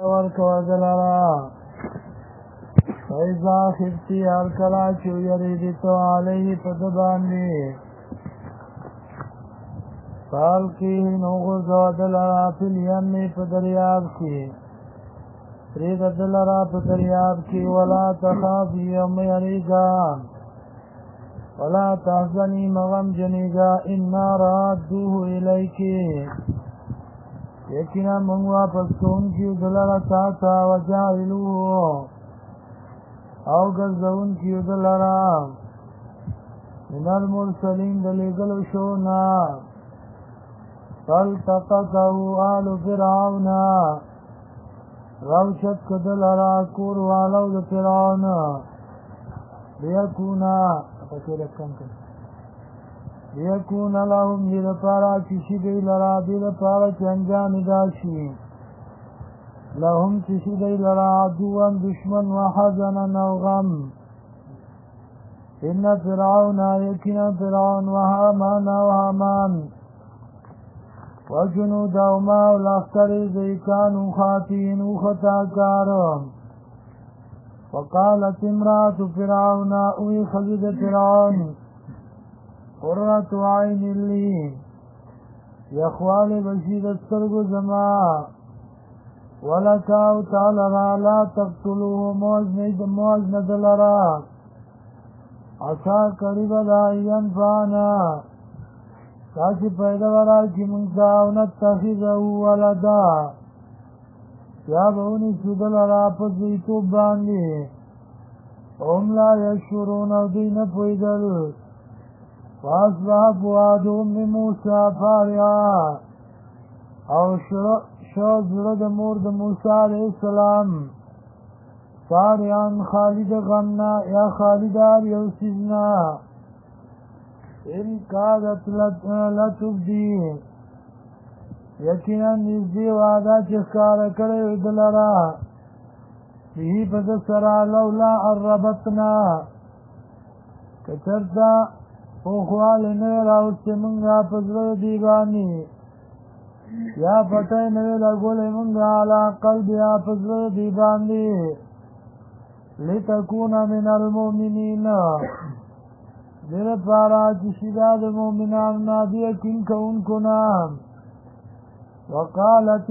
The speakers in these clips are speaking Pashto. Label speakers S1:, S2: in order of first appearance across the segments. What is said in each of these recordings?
S1: ورکو دلرا فیضا خفتی هر کلا چو یریدی تو علیه پدباندی فالکی نوغزو دلرا پلیمی پدریاب کی پرید دلرا پدریاب کی ولا تخافی ام یریگا ولا تحزنی مغم جنیگا انا رادوه الیکی یقینا من واپس کون کی دلرا تاتا وجاہلوه او گرزون کی دلرا من المرسلین دلیگل شونا فالتقطه آل فرعون روشت کدلرا کور والو د فرعون لیکون لهم دید پارا چشی دی لرا دید پارا چی انجام داشی لهم چشی دی لرا عدوان دشمن و حزنا و غم ان فرعون یکنا فرعون و هامان و جنودهما و لفتر زیکانو خاطین و خطاکارم وقالت امرأة فرعون اوی خزد فرعون قررت عین لی یخوال بشید السرگ زما ولکاو تعالی لا تقتلوه موج ندلرا عصا قریب دا ینفانا تاچی پیدا ورا کی منساو نتخذهو ولدا یا بونی سدلرا پسیتو باندی ام لا یشورون او دی نپویدل فاصبح فؤاد ام موسی فارغا او شو زړه د مور د موسی علیه السلام فارغا خالد غمنا یا خالدار یو سیزنا ان کادت لتبدی یقینا نزدې واده چې ښکاره کړی دلرا به په ده سره لولا الربطنا که چېرته پوخوالی نه وی راوستې مونږه په زړه دې باندې یا پټی نه وی لګولی مونږه علی قلبها په زړه دې باندې لتکونه من المؤمنین دې لپاره چې شي دا د مؤمنانو نه د یقین کوونکو نه وقالت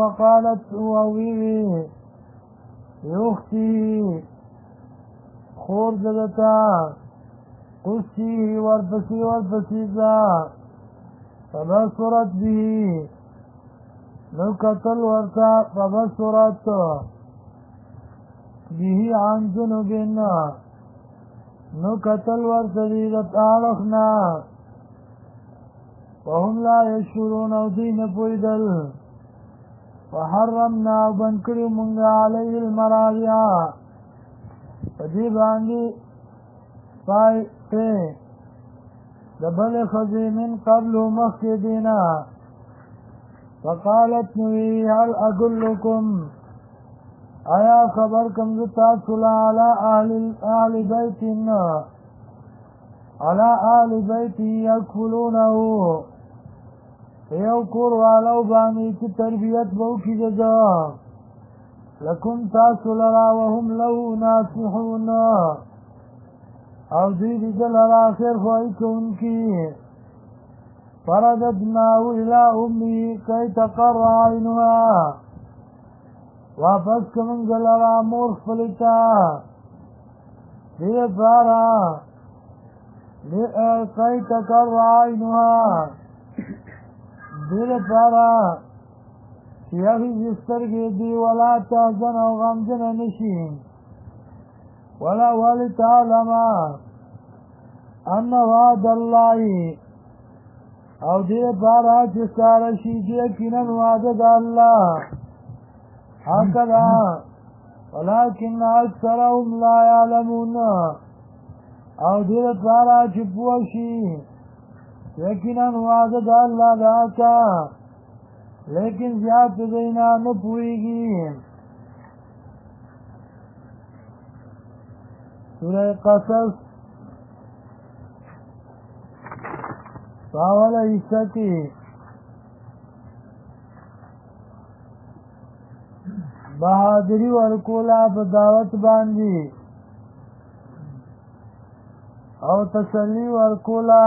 S1: وویوی یوختی خور دلتا قصی ورپسی زا فبصرت بی نو قتل ورتا فبصرت بی عن جنوبین نو قتل ورتا دیدت آلخنا وهم لا یشورون او دین پویدل وحرمنا بنکری منگا علیه المراضع فدی باندی پای تے دبل خزی من قبل مخی دینا فقالت نوی هل اگلکم آیا خبر کم زتا صلا علی بیتی یکفلونه یو کور والو بانی چی تربیت بو کی جزا لکم تاسو لرا وهم لو ناسحون او دیدی لرا خیر خواهی کون کی فرددناو الى امی کئی تقر عینها واپس کمنگ لرا مور خفلتا دید پارا کئی تقر عینها دیر پارا یخی جسترگی دی ولا تحزن او غمجن نشین ولا ولی تعلم ان وعد اللہ او دیر پارا چسکارشی یقینا وعد دا اللہ حقدا ولكن اکثرهم لا یعلمون او دیر پارا چپوشی یقینا وعد دا اللہ دا کا لیکن زیادت دینا نپوئیگی سورہ قصص فاول حصہ کی بهادری ورکولا په دعوت باندې او تسلی ورکولا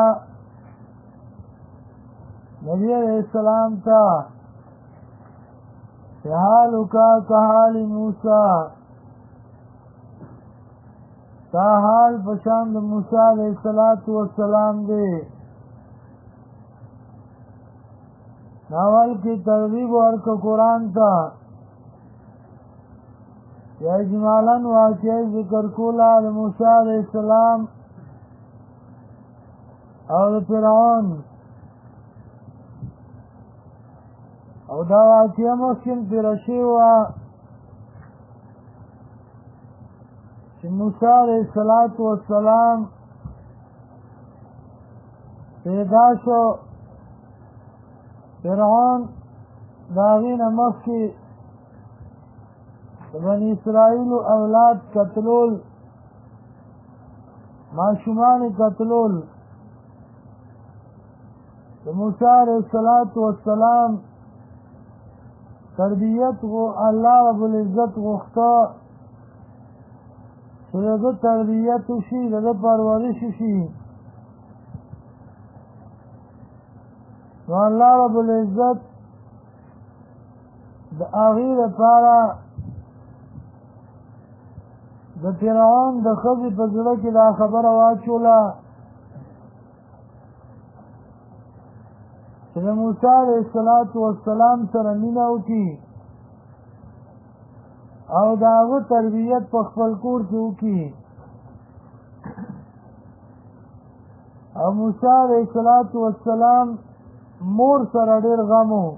S1: نبی علیہ السلام تا حالکا کحال موسیٰ تا حال پشاند موسیٰ علیہ السلام دے ناول کی ترغیب ورک قرآن تا یا اجمالاً واقعی ذکر کولا موسیٰ علیہ السلام اور فرعون او دا واقعه مخکې تېره شوې وه چې موسی علیه السلام پیدا شو فرعون د هغې نه مخکې د بني اسرائیلو اولاد قتلول ماشومان قتلول د موسی علیه السلام تربیت الله رب العزت غوښته چې د ده تربیت وشي د ده پرورش وشي نو الله رب العزت د هغې لپاره د فرعون د ښځې په زړه کې دا خبره واچوله چې د موسی علیه السلام سره مینه وکړي او د هغه تربیت په خپل کور کې وکړي او موسی علیه السلام مور سره ډېر غم و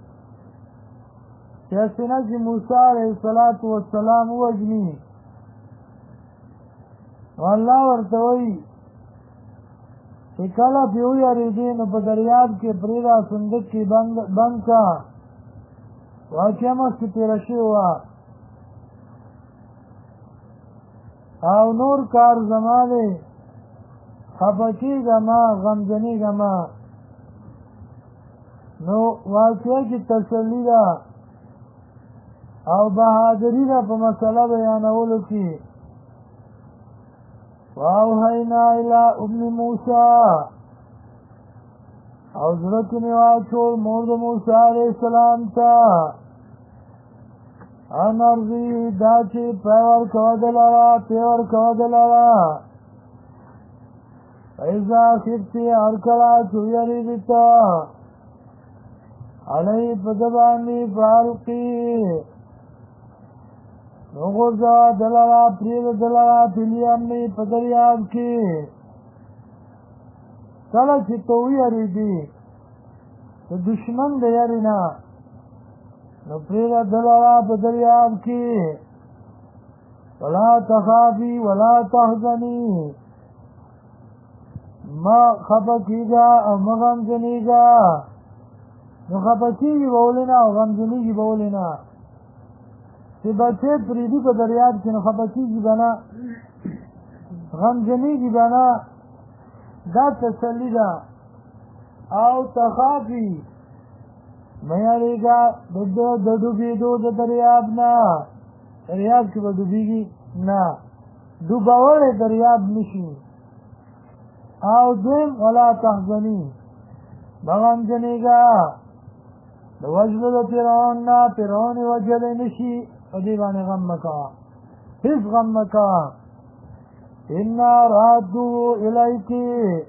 S1: چې هسې نه چې موسی علیه السلام ووژني نو الله ورته وایي چې کله پې ویرېدې نو په دریاب کې پرېږده صندوق کې بند کا واقعه مخکې تېره شوې وه او نور کار زما دی خفه کېږه مه غمجنېږه مه نو واقعه کې تسلي ده او بهادري ده په مسله بیانولو کې واوحینا الی ام موسی او زړه کې مې واچول مور د موسی علیه السلام ته ان ارضي دا چې پی ورکوه دلره فاذا خفتی هر کله چې ویرېږي ته علیه په ده باندې فالقي نو غورځوه دلره پرېږده دلره فی الیم په دریاب کې کله چې ته ویرېږي د دشمن د یارې نه نو پرېږده دلره په دریاب کې ولا تخافي ولا تحزني مه خفه کېږه او مه غمجنېږه نو خفه کېږي به ولې نه او غمجنېږي به ولې نه چې بچې پرېږدي په دریاب کې نو خفه کېږي به نه غمجنېږي به نه دا تسلي ده او تخافي مه یارېږه د ډوبېدو د دریاب نه دریاب کې به ډوبېږي نه ډوبولی دریاب نشي او دویم ولا تحزني مه غمجنېږه د وژلو د فرعون نه فرعون یې وژلی نه شي په دې باندې غم مه کوه هېڅ غم مه کوه انا رادوه الیکې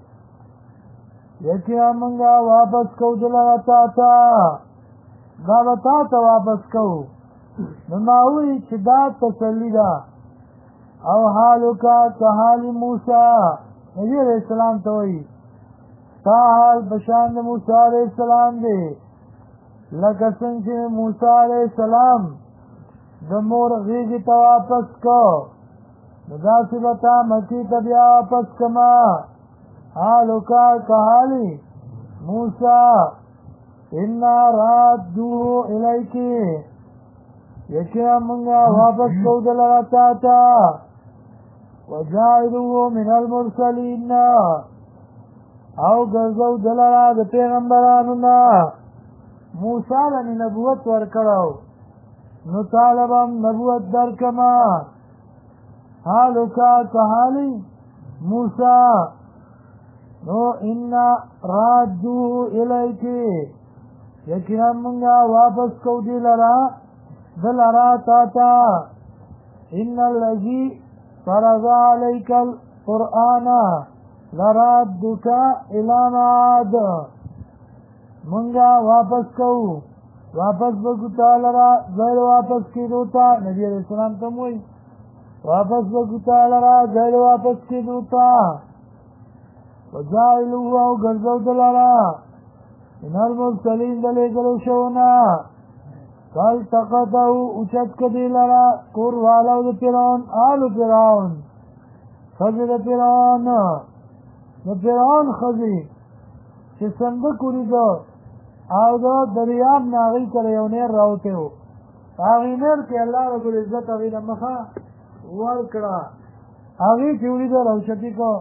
S1: یقینا موږ واپس کوو دلته تا ته دا به تا ته واپس کوو نو ما ووایي چې دا تسلي ده او حالکه کحال موسی نبي علیه السلام ته وایي تا حال په شان د موسی علیه السلام دی لکه څنګه چې موسی علیه السلام د مور غېږې ته واپس کو نو داسې به تا مکې ته بیا واپس کړمه حالکه کحال موسی انا رادوه الیکې یقینا موږ واپس کوو دلته تا ته وجاعلوه من المرسلین او ګرځو دلته د پیغمبرانو نه موسی له نبوت ورکړو نو طالبم نبوت در کما حالو کا کحالی موسیٰ نو انا رادو الیکی یقینا منگا واپس کو دی لرا دلرا تاتا ان اللذی فرض علیک القرآن لرادک الى معاد منگا واپس کو واپس بگتا لرا غیر واپس کی دوتا نبی علیہ السلام تم ہوئی واپس بگتا لرا غیر واپس کی دوتا وجائلو او گرزو دلرا ان المرسلین دلے گلو شونا فالتقطو اچت کدی لرا کور والو دا پیرون آلو پیرون خزی دا پیرون دا پیرون خزی چه سندکوری دو او دا دریاب ناغی کریونیر راوتے ہو آغینیر که اللہ رب العزت اغیر مخا ورکڑا آغی چوری دا روشتی کو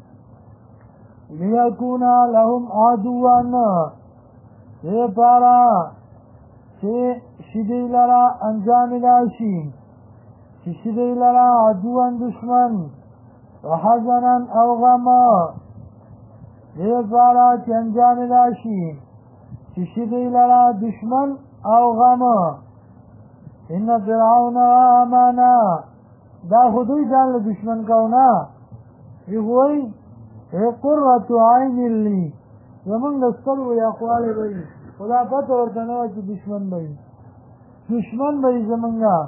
S1: لیکونا لهم عدوان دے پارا چه شدی لرا انجام داشی چه شدی لرا عدوان دشمن وحزنا او غما دے پارا چه انجام داشی چه شدی لرا دشمن او غما ان فرعون آمانا دا خودی جان دشمن کونا یہ اے قرۃ عین لی زمون دستر و اقوال بی خدا پتہ ورتنو چې دشمن بی زمونگا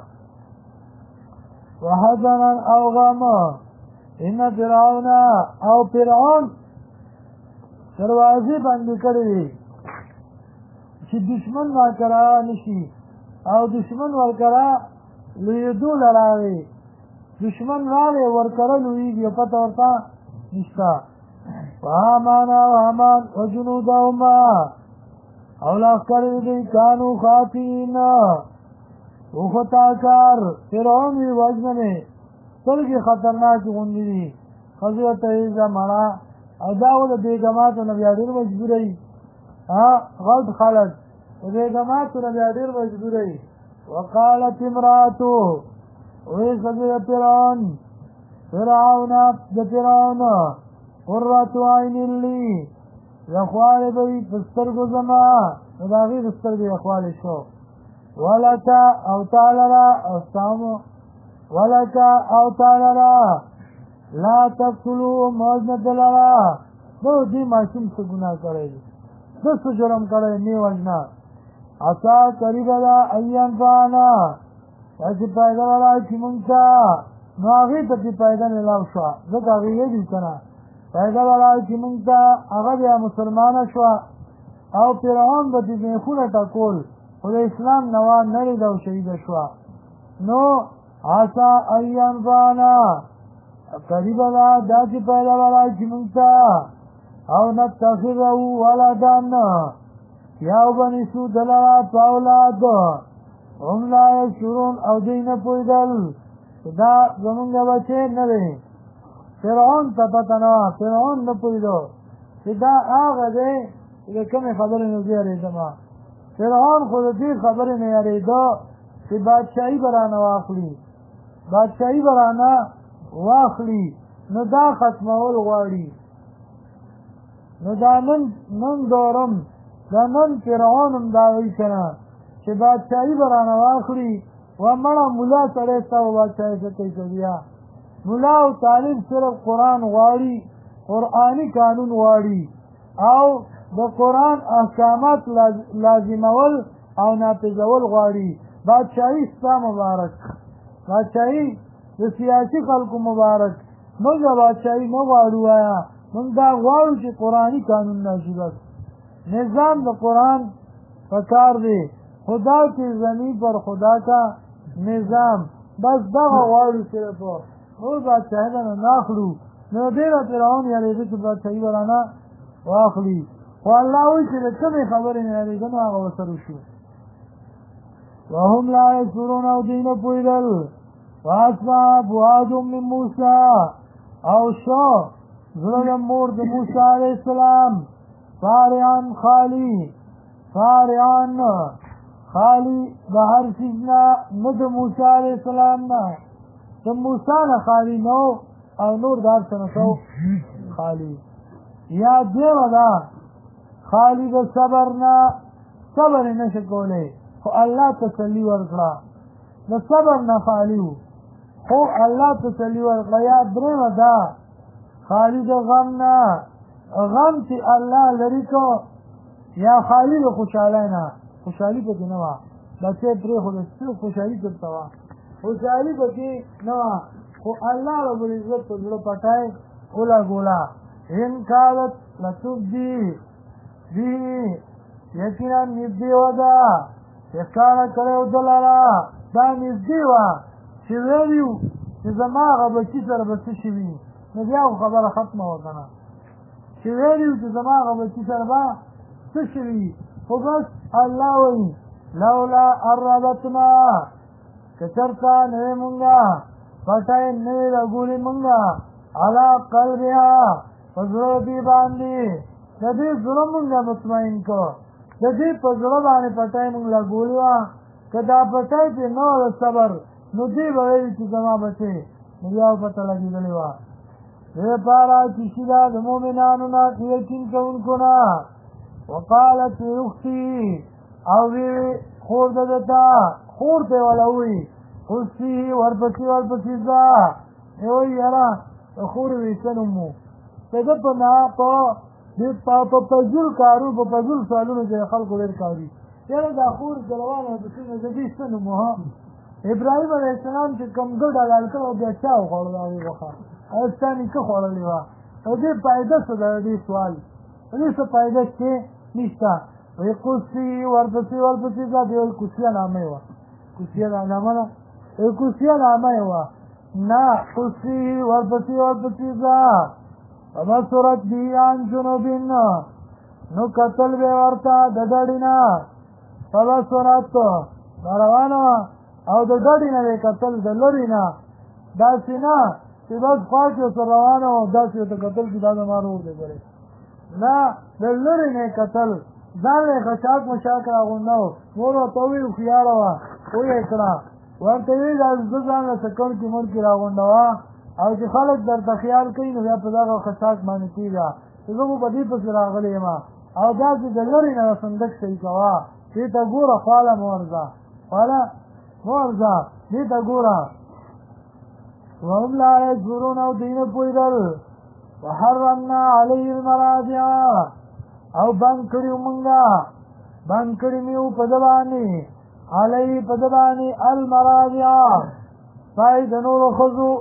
S1: وحزنا او غما ان فرعون او فرعون دروازه بند کړی چې دشمن ورکرا نشي او دشمن ورکرا لیدو لراوی دشمن راوی ورکرا لویږي پتہ ورته نشتا وآمانا وآمان وجنودهما اولاخ کرد دی کانو خاطئین او خطاکار فرعونی وجننے سلگی خطرناک غندی دی خضرت عیزہ منا اداو دا بیگماتو نبیادر مجبوری غلط خلق بیگماتو نبیادر مجبوری وقالت امراتو وی خضرت فرعون دا فرعون قرۃ عین لی یخوال بی بسترگو زما نداغی بسترگو یخوال شو ولکا او تعالی استامو ولکا او تعالی لا تقتلو موجنت لرا دو دی معصوم سے گناہ کرے دس جرم کرے نی وجنا عصا قریب دا ایان فانا ایسی پیدا والا چی منگتا نو آغی تا چی پیدا نلاو شوا ذکر آغی یہ دی کنا پیدا والا چې مونږ ته هغه بیا مسلمانه شوه او فرعون به د میخونه ټکول خو د اسلام نوا نه لید او شهیده شوه نو عسا ان ینفعنا قریبه ده دا چې پیدا والا چې مونږ ته او نتخذه ولدا یا وبنیسو دلرا په اولاد هم لا یشعرون او دوی نه پوهېدل دا زمونږ بچی نه دی فرعون ته پته نه وه فرعون نه پوهېدو چې دا هغه دی چې د کومې خبرې نه زه یارېدم فرعون خو د دې خبرې نه یارېده چې بادشاهي به رانه واخلي بادشاهي به رانه واخلي نو دا ختمول غواړي نو دا نن دورم دا نن فرعون هم دا وایي که نه چې بادشاهي به رانه واخلي و مړه ملا سړی ستا به بادشاهي څه کوي که بیا ملا او طالب صرف قرآن غواړي قرآني قانون غواړي او د قرآن احکامات لازمول او نافذول غواړي بادشاهي ستا مبارک بادشاهي د سیاسي خلکو مبارک موږ بادشاهي نه غواړو وایه موږ دا غواړو چې قرآني قانون راشي بس نظام د قرآن په کار دی خدا کی زمین پر خدا کا نظام بس دغه غواړو صرف نور بادشاهي نه ناخلو نو ډېره فرعون یارېده چې بادشاهي به رانه واخلي خو الله وایي چې د کومې خبرې نه یارېده نو هغه ورسره وشو وهم لا یشعرون او دوی نه پوهېدل فاصبح فؤاد من موسی او شو زړه د مور د موسی علیه السلام فارعا خالی د هر څیز نه نه د موسی علیه السلام نه د موسی نه خالی نو او نور د هر څه نه خالی یا دیوه ده خالی د صبر نه صبر یې نشي کولی خو الله تسلي ورکړه د صبر نه خالی و خو الله تسلي ورکړه یا درېمه ده خالی د غم نه غم چې الله لري کو یا خالی د خوشحالۍ نه خوشحالي پکې نه وه بچی پرېښوده صرف خوشحالي درته وه خوشحالي پکې نه وه خو الله رب العزت په زړه پټی ولګوله ان کادت لتبدي به یقینا نږدې وه ده چې ښکاره کړی و ده لره دا نږدې وه چې ویلي وو چې زما هغه بچي سره به څه شوي نو بیا خو خبره ختمه وه که نه چې ویلي وو چې زما هغه بچي سره به څه شوي خو بس الله وایي لولا الربطنا که چېرته نه وې مونږه پټی نه وې لګولې مونږه علی قلبها په زړه دې باندې د دې زړه مونږه مطمئن کو د دې په زړه باندې پټی مونږ لګولې وه که دا پټی چې نه وه د صبر نو دې به ویلي چې زما بچې نو بیا پته لګېدلې وه دې لپاره چې شي ده د مؤمنانو نه یقین کوونکو نه وقالت اختي او وی خور دته خور ته ولا وی خوشي ورپسې ځه وی یاره خور وی سنمو ته د په نه په پجول کارو په پجول سوالونو کې خلکو ډېر کاري یاره دا خور ګلوانه پسې نه زه دې سنمو ها ابراهیم علیه السلام چې کوم ګډ حلال کړو بیا چا وخوړل هغې غوښه ستا نیکه خوړلې وه او دې فایده څه ده دې سوال دې څه فایده چې نشته وی قصي ورپسې ځه دې ویل کوسیه نامه یې وه کوسیه نامه ده کوسیه نامه یې وه نه قصي ورپسې ځه فبصرت به عن جنوب نو کتل به ورته د ډډې نه فبصرت روانه وه او د ډډې نه به کتل د لرې نه داسې نه چې بس خوا کې ورته روانه وه داسې ورته کتل چې دا زما رور دی ګورې نه د لرې نه کتل ځان یې خشاک مشاک راغونډه و مور ورته وویل هوښیاره وه ویې کړه ورته ویل دا زه ځان له سکڼ کې مړکې راغونډه وه او چې خلک درته خیال کوي نو بیا په دغه خشاک باندې کېږه چې زه خو په دې پسې راغلی یم او داسې د لرې نه صندق صحیح کوه دې ته ګوره خواله مه ورځه دې ته ګوره وهم لا یشعرون او دوی نه پوهېدل وحرمنا علیه المراجع او بند کړي مونږه بند کړي مې په ده باندې علیه په ده باندې المراجع پای د نورو ښځو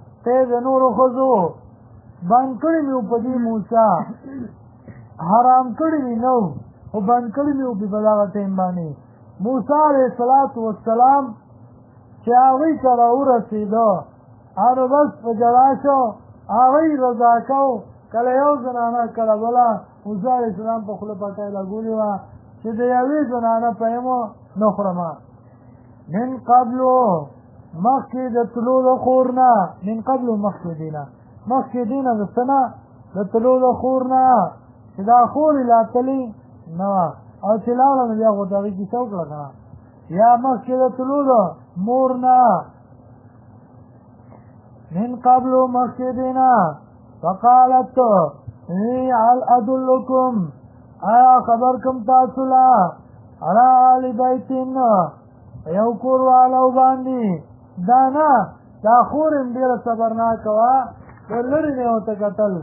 S1: بند کړي مې په دې موسی حرام کړي مې نه خو بند کړي مې په دغه ټایم باندې موسی علیه السلام چې هغوی ته راورسېده هغه بس په جلا شو هغوی رضا کو کله یو زنانه کله بله موسی علیه السلام په خوله پټی لګولې وه چې د یوې زنانه په یمو نه خورمه من قبلو مخکې د تلو د خور نه من قبلو مخکې دینه د څه نه د تلو د خور نه چې دا خور یې لا تلې نه وه او چې لاړه نو بیا خو د هغې کیسه وکړه که نه یا مخکې د تلو د مور نه من قبلو مخکې دینه فقالت هل ادلکم آیا خبر کم تاسو لا علی آل بیتین یو کور والو باندې دا نه دا خور هم ډېره صبرناکه وه لرې نه ورته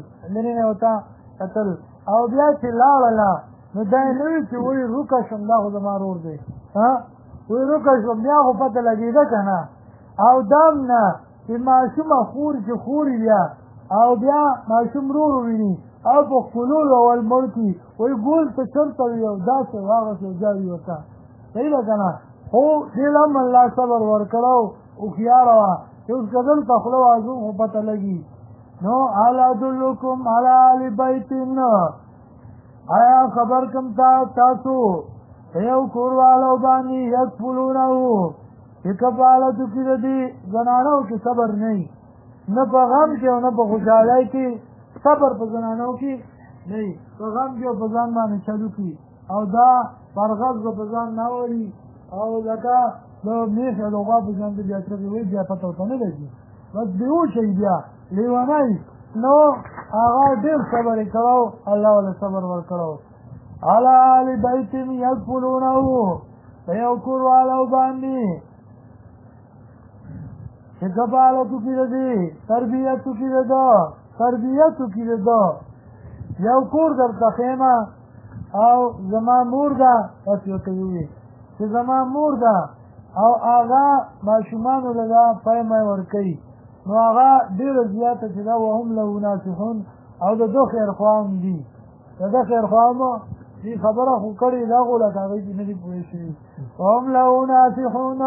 S1: کتل او بیا چې لاړله نو دا یې نه وي چې وایي روکه شم دا خو زما رور دی وایي روکه شم بیا خو پته لګېده که نه او دام نه چې ماشومه چې خوري بیا او بیا ماشوم رور وویني او په خپلو اول مړ کړي وایي ګول ته چېرته وي او داسې واغسې جاوي ورته صحیح ده که نه خو دې له هم الله صبر ورکړه او هوښیاره وه چې اوس که دلته خوله وازو خو پته لګي نو هل ادلکم علی آل بیتین آیا خبر کم تاسو یو کور والو باندې یکفلونه چې کفالتو کې د دې زنانو کې صبر نه په غم کې او نه په خوشحالۍ کې صبر په زنانو کې نه په غم کې او په ځان باندې چلو کې او دا پرغز به په ځان نه اوري او لکه د میخ د غوا په شان بیا چغې وایي بیا پته ورته نه لګي بس بېهوشه وي بیا لیونی نو هغه ډېر صبر یې کړی الله ورله صبر ورکړی علی آل بیت یکفلونه په یو کور والو باندې چې کفالت وکړي د دې تربیت وکړي د ده تربیت وکړي د ده یو کور درته ښیمه او زما مور ده داسې ورته ووایي چې زما مور ده او هغه ماشومانو له دا پیمه ورکوي نو هغه ډېره زیاته چې ده وهم له ناصحون او د ده خیرخوا هم دي د ده خیرخوا هم دې خبره خو کړې دا خو لکه هغوی چې نه دي پوه شوي وهم له ناصحون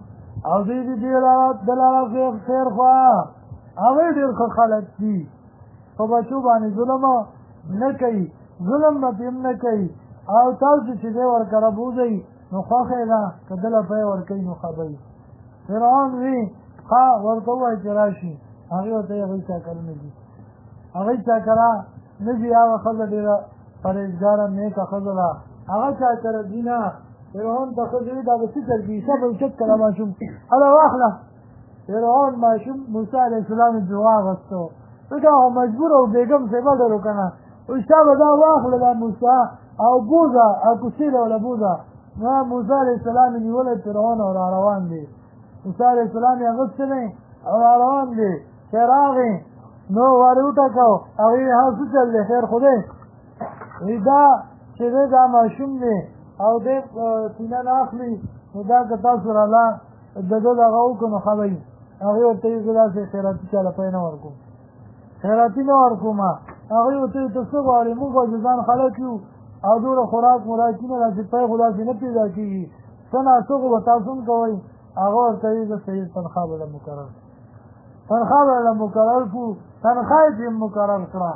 S1: او دوی دې د لاره خیرخوا هغوی ډېر ښه خلک دي په بچو باندې ظلم نه کوي ظلم به پې هم نه کوي او تاسو چې دی ورکره بوځئ نو خوښه ده که دله پی ورکوي نو ښه به فرعون وي ښه ورته ووایي چې راشي هغې ورته یې هغوی چاکره نه دي هغوی چاکره نه دي هغه ښځه ډېره پرهېزګاره نیکه ښځه ده هغه چاکره دي نه فرعون ته ښځې وي دا به څه چل کړي ښه به اوچت کړه ماشوم هله واخله فرعون ماشوم موسی علیه السلام یې جوا اخېستو ځکه هغه مجبور او بېګم صیبه ډېرو که نه وشتا به دا واخله دا موسی او بوځه او کوڅې له وله بوځه نو موسی علیه السلام یې نیولی فرعون او را روان دی موسی علیه السلام یې اخیستی دی او را روان دی چې راغې نو ور یې وټکو هغې ویل ها څه چل دی خیر خو دی وایي دا چې دی دا ماشوم دی او دی سینه نه اخلي نو دا که تاسو راله د ده دغه وکړو نو ښه به وي هغې ورته وایي زه داسې خیراتي چاله پی نه ورکوم خیراتي نه ورکوم هغوی ورته وایي ته څه غواړې موږ به ځان خلک یو او دومره خوراک مراکي نه داسې پی خو داسې نه پیدا کېږي څه ناڅه خو به تاسو هم کوئ هغه ورته وایي زه صحیح تنخوا به له مقرر تنخوا به له مقرر کړو تنخوا یې پرې مقرر کړه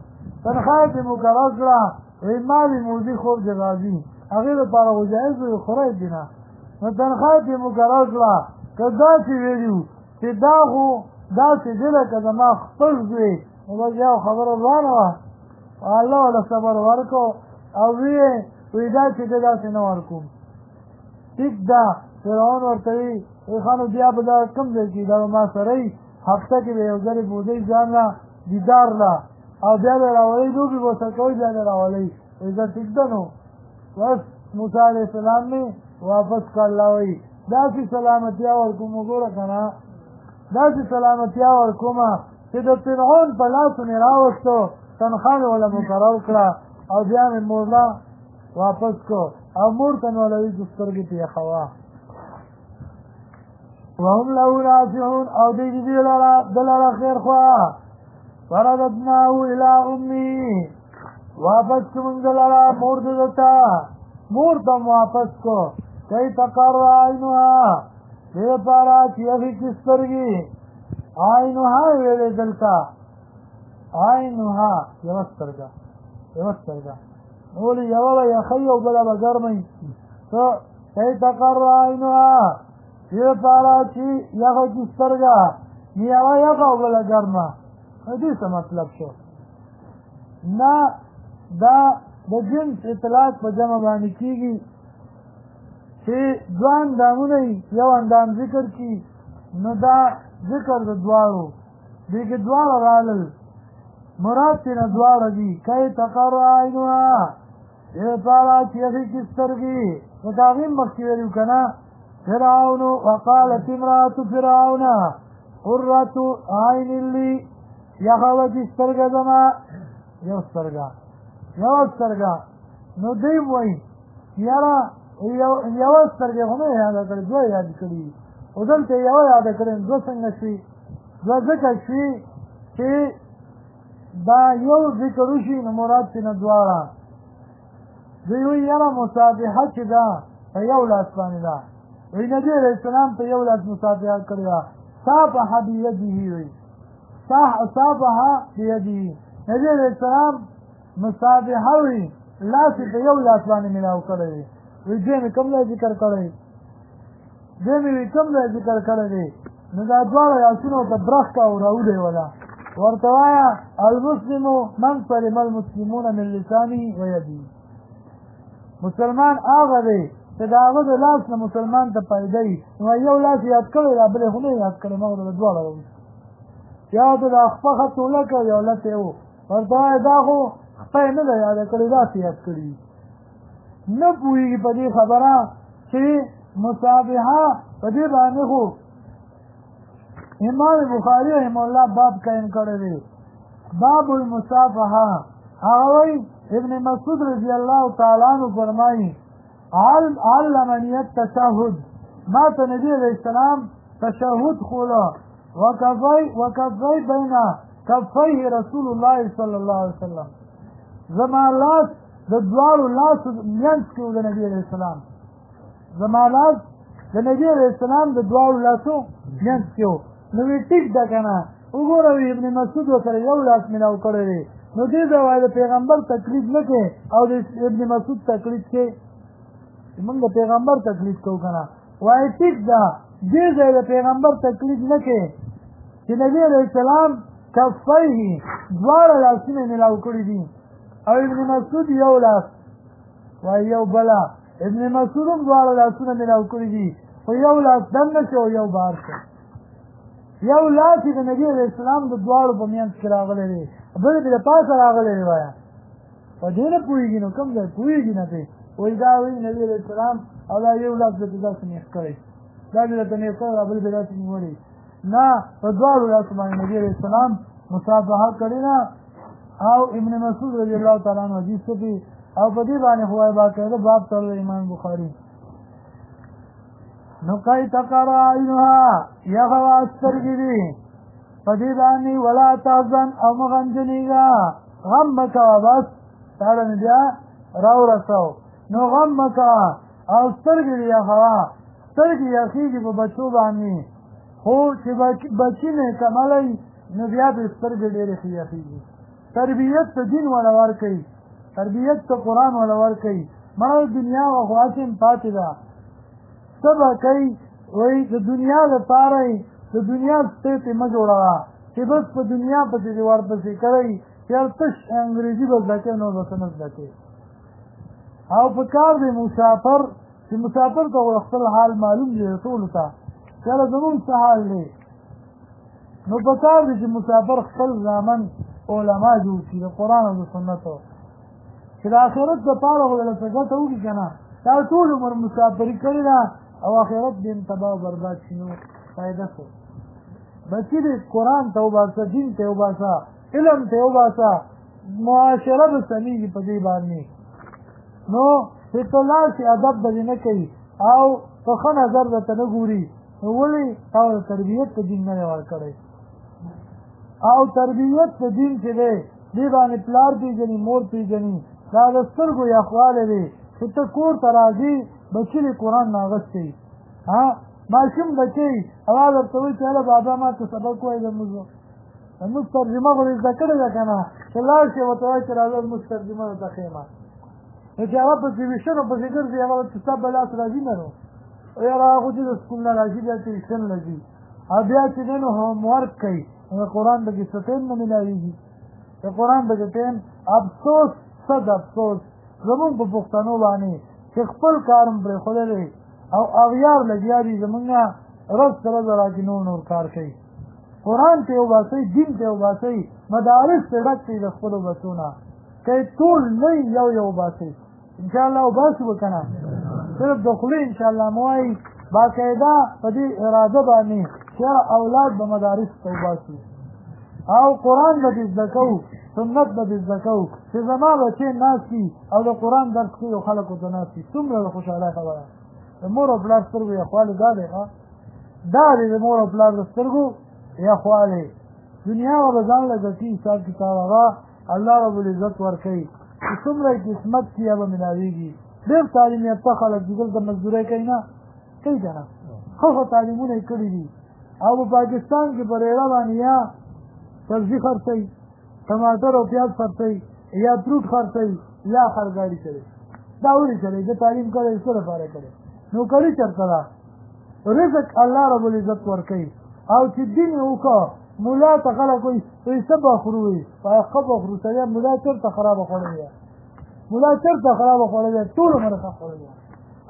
S1: تنخوا یې پرې مقرر کړه وایي ما وي موزي خوب جغازي هغې دپاره خو جایز وي خورئ دي نه نو تنخوا یې پرې مقرر کړه که داسې ویلي چې دا خو داسې دی لکه زما خپل زوی نو بس یو خبره روانه وه الله وله صبر ورکړو او وی دا چې دی داسې نه ورکوم ټیک ده فرعون ورته وي ښه نو بیا به دا کوم ځای کې دا به ما سره وي هفته کې به یو ځلې بوځئ ځان له دیدار له او بیا به یې راولئ لوبې به ورسره کوئ بیا به یې راولئ وایي زه ټیک ده نو بس موسی علیه السلام مې واپس کړ الله وایي داسې سلامتیا ورکوم وګوره که نه داسې سلامتیا ورکومه چې د فرعون په لاسو مې راوستو تنخوا مې وله مقرر کړه او بیا مې مورله واپس کړو او مور ته مې وله وي چې سترګې پې یخوه وهم له ناصحون او دوی د دې لره خیرخوا فرددناه الی امي واپس کړو موږ د لره مور د ده ته مور ته م واپس کړو کئی تقر عینها دې دپاره چې یخې کړي سترګې عینها یې ویلې دلته عینها یوه سترګه ولې یوه به یخی او بله به ګرمه څه کئی تقر عینها دې دپاره چې یخه کړي سترګه یوه یخه او بله ګرمه دې څه مطلب شو نه دا د جنس اطلاق په جمع باندې کېږي چې دوه اندامونه یو اندام ذکر کړي نو دا ذکر د دواړو دې کې دواړه رالل مراد ترېنه دواړه دي کای تقر عینها دې دپاره چې یخې کړي سترګې لکه هغې هم مخکې ویلي که نه فرعون وقالت امرأة فرعون قرة عین لي یخه وکړي سترګه زما یوه سترګه نو دوی م وایي یاره یوه سترګې خو نه یاده کړې دوه یادې کړي خو دلته یوه یاده کړې دوه څنګه شوي دوه ځکه شوي چې دا یو ذکر وشي نو مراد ترېنه دواړه دوی وایي یاره مصافحه چې ده په یو لاس باندې ده وایي نبي علیه السلام په یو لاس مصافحه کړې ده صافحه بیده وایي صافحه بیده نبي علیه السلام مصافحه وایي لاس یې په یو لاس باندې ملاو کړی دی وی دې مې کوم ځای ذکر کړی دی نو دا دواړه لاسونه ورته برخ کا او راوړی وله ورته وایه المسلم من سلم المسلمون من لسانه و یده مسلمان هغه دی چې د هغه د لاس نه مسلمان ته پیدا وي نو یو لاس یاد کړی را بلې خو نه یاد کړی ما ورته دواړه وویل یا ته د خپه خط ولکه یو لته و ورته وایه دا خو خپه یې نه ده یاده کړې داسې یاد کړي نه پوهېږي په دې خبره چې مصافحه په دې باندې خو امام بخاري رحمه الله باب قایم کړی دی باب المصافحه هغه وایي ابن مسعود رضی الله تعالی عنہ فرمایي علمني التشهد ما ته نبی علیہ السلام تشهد خوله وکفی بین کفیه رسول الله صلی الله علیه وسلم زما لاس د دواړو لاسو منځ کې و د نبي علیہ السلام زما لاس د نبي علیہ السلام د دواړو لاسو منځ کې و نو وی ټیک ده که نه وګوره ابن مسعود ورسره یو لاس میلاو کړی دی نو دې ځای وایي د پیغمبر تقلید نه کوې او د ابن مسعود تقلید کې موږ د پیغمبر تقلید کوو که نه وایي ټیک ده دې ځای د پیغمبر تقلید نه کوې چې نبي علیہ السلام کفیه دواړه لاسونه میلاو کړي دي او ابن مسعود یو لاس وایي یو بله ابن مسعود هم دواړه لاسونه میلاو کړي دي خو یو لاس دم نه شي او یو بار شي یو لاس یې د نبي علیہ السلام د دواړو په منځ کې راغلی دی بل یې د پاسه راغلی دی وایه په دې نه پوهېږي نو کوم ځای پوهېږي نه دی وایي دا وایي نبي علیہ السلام او دا یو لاس درته داسې نیغ کړی دا دې درته نیغ کړی دا بل به داسې نیولې نه په دواړو لاسو باندې نبي علیہ السلام مصافحه کړې ده او ابن مسعود رضی الله تعالی عنہ حدیث څخه او په دې باندې خو باقاعده باب تړلی امام بخاري نو کای تقرا عینها یغوا سترګې دي په دې باندې ولا تحزن او مغنجنیږه غم مکوه بس تاړه نه بیا راو رسو نو غم مکوه او سترګې دي یغوا سترګې یخېږي په بچو باندې خو چې بچي نه کملی نو بیا به سترګې ډېرې ښې یخېږي تربیت ته دین والا ورکوي تربیت ته قرآن والا ورکوي مړه دنیا خو هسې پاتې ده څه به کوي وایي د دنیا دپاره یې د دنیا سپېتې مه جوړوه چې بس په دنیا پسې دې ورپسې کوئ چې تش انګریزي به زده کوې نور به څه نه زده کوې او په کار دی مسافر چې مسافر ته خپل حال معلوم دی ټولو ته چېرې زمونږ څه حال دی نو په کار دی چې مسافر خپل زامن علما جوړ کړي د قرآن او د سنتو چې د آخرت دپاره خو دله څه ګټه وکړي که نه دا ټول عمر مسافري کړې ده او آخرت دې تباه او برباد شي نو فایده څه بچي دې قرآن ته وباسه دین ته وباسه علم ته وباسه معاشره به سمیږي په دې باندې نو چې ته لاړ شي ادب به دې نه کوي او په ښه نظر درته نه ګوري نو ولې تا تربیت ته دین نه دی ورکړی او تربیت ته دین چې دی دې باندې پلار پېژني مور پېژني دا د سترګو یخوالی دی چې ته کور ته راځي بچي دې قرآن ناغستی ماشوم بچی هغه درته وایي چې هله بابا ما ته سبق وایي زموږ ترجمه خو دې زده کړې ده که نه چې لاړ شي ورته وایي چې راځه زموږ ترجمه درته ښیمه نو چې هغه پسې ویشنو پسې ګرځي هغه ورته ستا به لاس راځي نه نو یاره هغه خو چې د سکول نه راځي بیا ټیوشن له ځي او بیا چې دی نو هوم ورک کوي نو قرآن پکې څه ټایم نه میلاوېږي د قرآن پکې ټایم افسوس صد افسوس زمونږ په پښتنو باندې چې خپل کار هم پرېښودلی او اغیار لګیا دي زمونږ نه رز تر رزه راکې نور کار کوي قرآن ته وباسئ دین ته وباسئ مدارس ته ډک کړئ د خپلو بچو نه که ټول نه یو یو وباسئ انشاءالله وباسو به که نه صرف د خولې انشاءالله مو وایي باقاعده په دې اراده باندې چې اولاد به مدارس ته وباسو او قرآن به دې زده کوو سنت به دې زده کوو چې زما بچې ناست وي او د قرآن درس کوي او خلکو ته ناست وي څومره د خوشحالۍ خبره د مور او پلار سترګو یخوالی دا دی دا دی د مور او پلار د سترګو یخوالی دنیا به ځان له ګټي حساب کتاب هغه الله رب العزت ورکوي چې څومره قسمت کي هغه ملاوېږي ډېر تعلیم یافته خلک دي دلته مزدورۍ کوي نه کوي که نه ښه ښه تعلیمونه یې کړي دي او په پاکستان کې په ریړه باندې یا سبزي خرڅوي ټماټر او پیاز خرڅوي یا فروټ خرڅوي یا خرګاډي چلوي دا ولې چلوي د تعلیم کړی څه لپاره کړی نوکري چېرته ده رزق الله رب العزت ورکوي او چې دین یې وکړه ملا ته خلک وایي څه به خورو وایي ښه به خورو سړی ملا چېرته خرابه خوړلې ده ملا چېرته خرابه خوړلې ده ټول عمر ښه خوړلې ده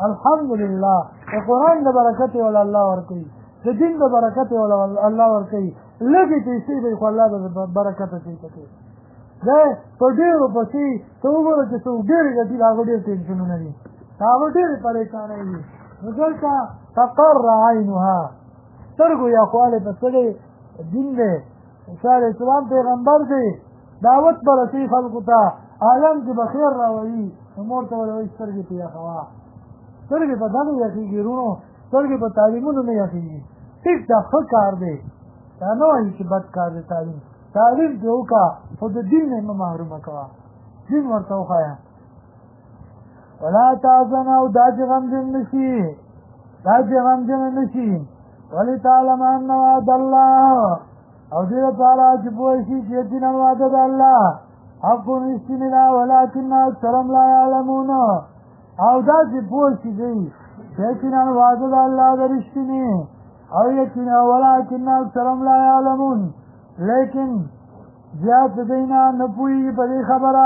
S1: الحمدلله د قرآن د برکت ولا الله ورکوي د دین د برکت ولا الله ورکوي لږې پیسې دی خو الله د برکت کوي پکې دا په ډېرو پسې ته وګوره چې څوک ډېرې ګټي د هغه ډېر ټینشنونه دي د هغه ډېرې پریشانۍ دي نو دلته تقر عینها سترګو یخوالی په څه دی دین دی عیسی علیه السلام پیغمبر دی دعوت به رسوي خلکو ته عالم کې به خیر راولي نو مور ته ورته وایي سترګې په یخوه سترګې په دغه یخېږي وروڼو سترګې په تعلیمونو نه یخېږي ټیک ده ښه کار دی دا نه وایي چې بد کار دی تعلیم دې وکړه خو د دین نه مه محرومه کوه دین ورته وښایه ولا تحزن او دا چې غمجن نه شي ولتعلم ان وعد الله او دې لپاره چې پوه شي چې یقینا وعده د الله حق رښتینی ده ولکن اکثرهم لا یعلمون او دا چې پوه شي دی چې یقینا وعده د الله ده رښتینی او یقینا ولکن اکثرهم لا یعلمون لیکن زیات دینا نه پوهېږي په دې خبره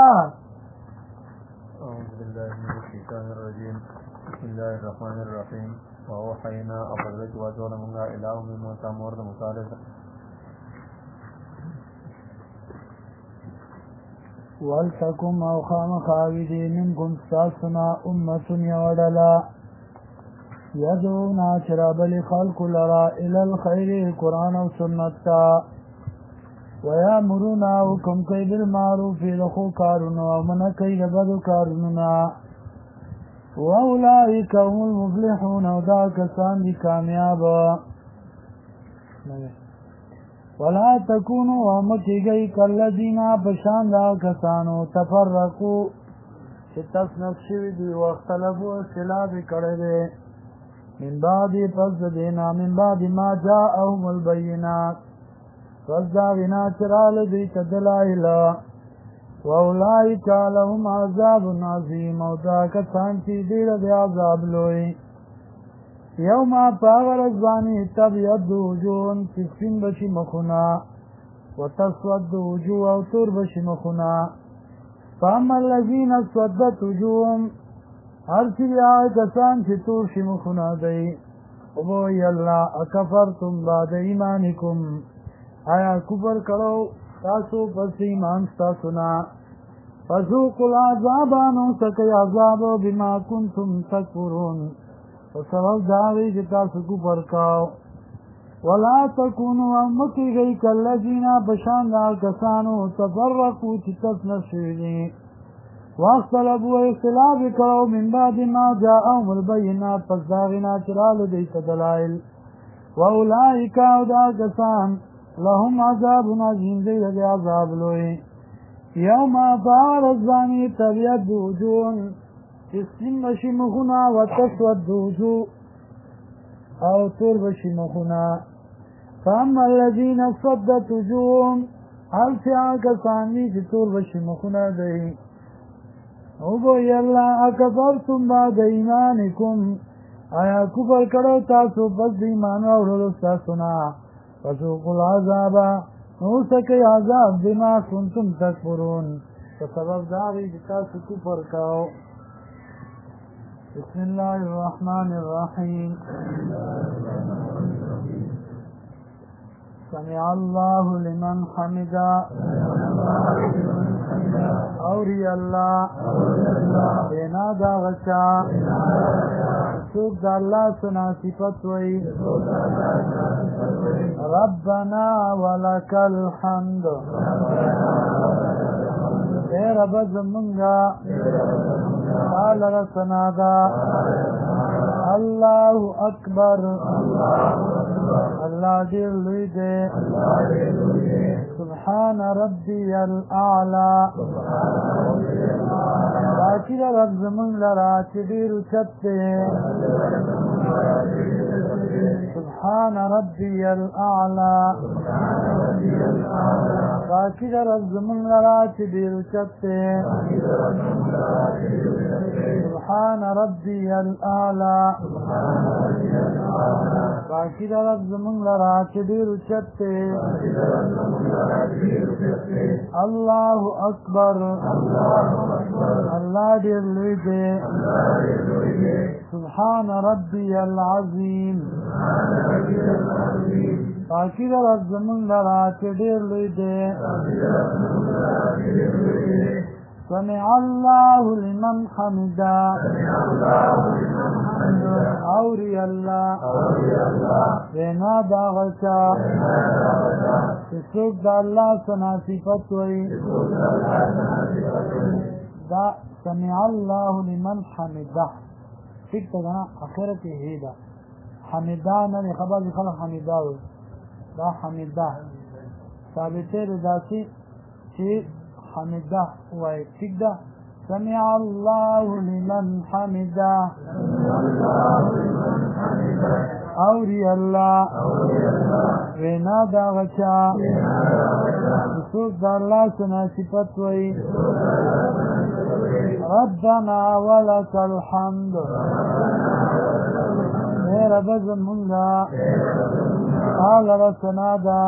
S2: اعوذ بالله من الشیطان الرجیم بسم الله الرحمن الرحیم وأوحینا اپدرچ واچوله مونږه الی ام موسی مور د موسی علیه
S1: ولتکم او خامخاوي منکم ستاسنا امة یوه ډله یدعون چې رابلي خلکو لره الی الخیر قرآن او سنت ته ویامرون حکم کوي بالمعروف د ښو کارونو او منع کوي د بدو کارونو نه واولئک هم المفلحون او دا کسان دي کامیابه ولا تکونوا ومکیږئ کالذین په شان دا کسانو تفرقوا چې تصنف شوي دي واختلفوا اختلاف یې کړی دی من بعد پس د دینا من بعد ما جاءهم البینات پس دا غنا چې راله دوی ته دلایل واولئک لهم عذاب عظیم او دا کسان چې ډېره د عذاب لوی یوم په هغه ورځ باندې تبیض وجوه چې سپین بشي مخونه وتسود وجوه او تور بشي مخونه فاما الذین اسودت وجوههم هر چې هغه کسان چې تور شي مخونه دی ووایي الله اکفرتم بعد ایمانکم آیا کفر کړو تاسو پس ایمان ستاسو نه فذوقوا العذاب نو سکئ عذاب بما کنتم تکفرون په سبب د هغې چې تاسو کفر کوو ولا تکونوا مکیږئ کالذین په شان د هغه کسانو تفرقوا چې تصنف شوي دي واختلفوا اختلاف یې کړو من بعد ما جاءهم البینات پس د هغې نه چې راغلو دوی ته دلایل واولئک او دا کسان لهم عذاب عظیم دی د عذاب لوی یوم فارض باندې تبیض وجوه چې سپین بشي مخونه وتسود وجوه او تور بشي مخونه فاما الذین اسودت وجوههم هر چې هغه کسان دي چې تور بشي مخونه دی وګورئ الله اکفرتم بعد ایمانکم آیا کفر کړو تاسو پس د ایمان راوړلو ستاسو نه فذوقوا العذاب نو سکئ عذاب بما کنتم تکفرون په سبب د هغې چې تاسو کفر کوو بسم الله الرحمن الرحیم سمع الله لمن حمدا اوری الله بینا دا غچا څوک د الله څخه صفت وي ربنا ولك الحمد اے رب زمونږه تعالی رسنا دا الله اکبر الله ډېر لوی دی سبحان ربي الاعلى باقي د رب زمونږ لره چې ډېر اوچت دی سبحان ربي الاعلى باقي د رب زمونږ لره چې ډېر اوچت دی سبحان ربي الاعلى باقي د رب زمونږ لره چې ډېر اوچت دی الله اکبر الله ډېر لوی دی سبحان سبحان ربي العظيم پاکی دا رب زمون لرا چه دیر لوی دے سمع الله لمن حمدا اوری اللہ وینا دا غچا سوک دا اللہ سنا صفت وی دا سمع الله لمن حمدا ٹھیک تا گنا اخیرت ہی دا حمدا نبی خبر دی خلق حمدا وی دا حمدا ثابته رضاسی چی حمدا وی ٹھیک دا سمع الله لمن حمدا اوری اللہ وینا دا غچا سوک دا اللہ سنا صفت وی ربنا ولک الحمد اے رب زمونگا آل رسنا دا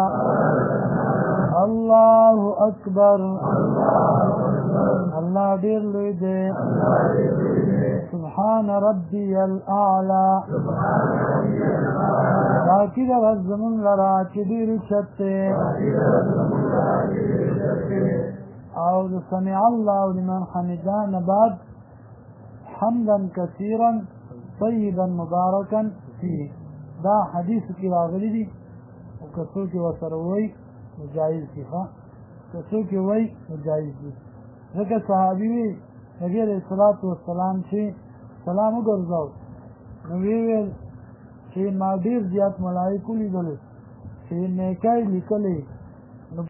S1: اللہ اکبر اللہ دیر لوی دے سبحان ربی الاعلی باقی دا رب زمون لرا چی دیر چتے او سمع اللہ لمن حمدان بعد حمدا کثیرا طیبا مبارکا فيه دا حدیث کی راغلی دی او کسو کی وسروی مجائز کی کسو کی وی مجائز دی ذکر صحابی وی نبی علیہ السلام چی سلام گرزاو نبی ویل چی ما دیر زیاد ملائکو لی دلو چی نیکای لکلی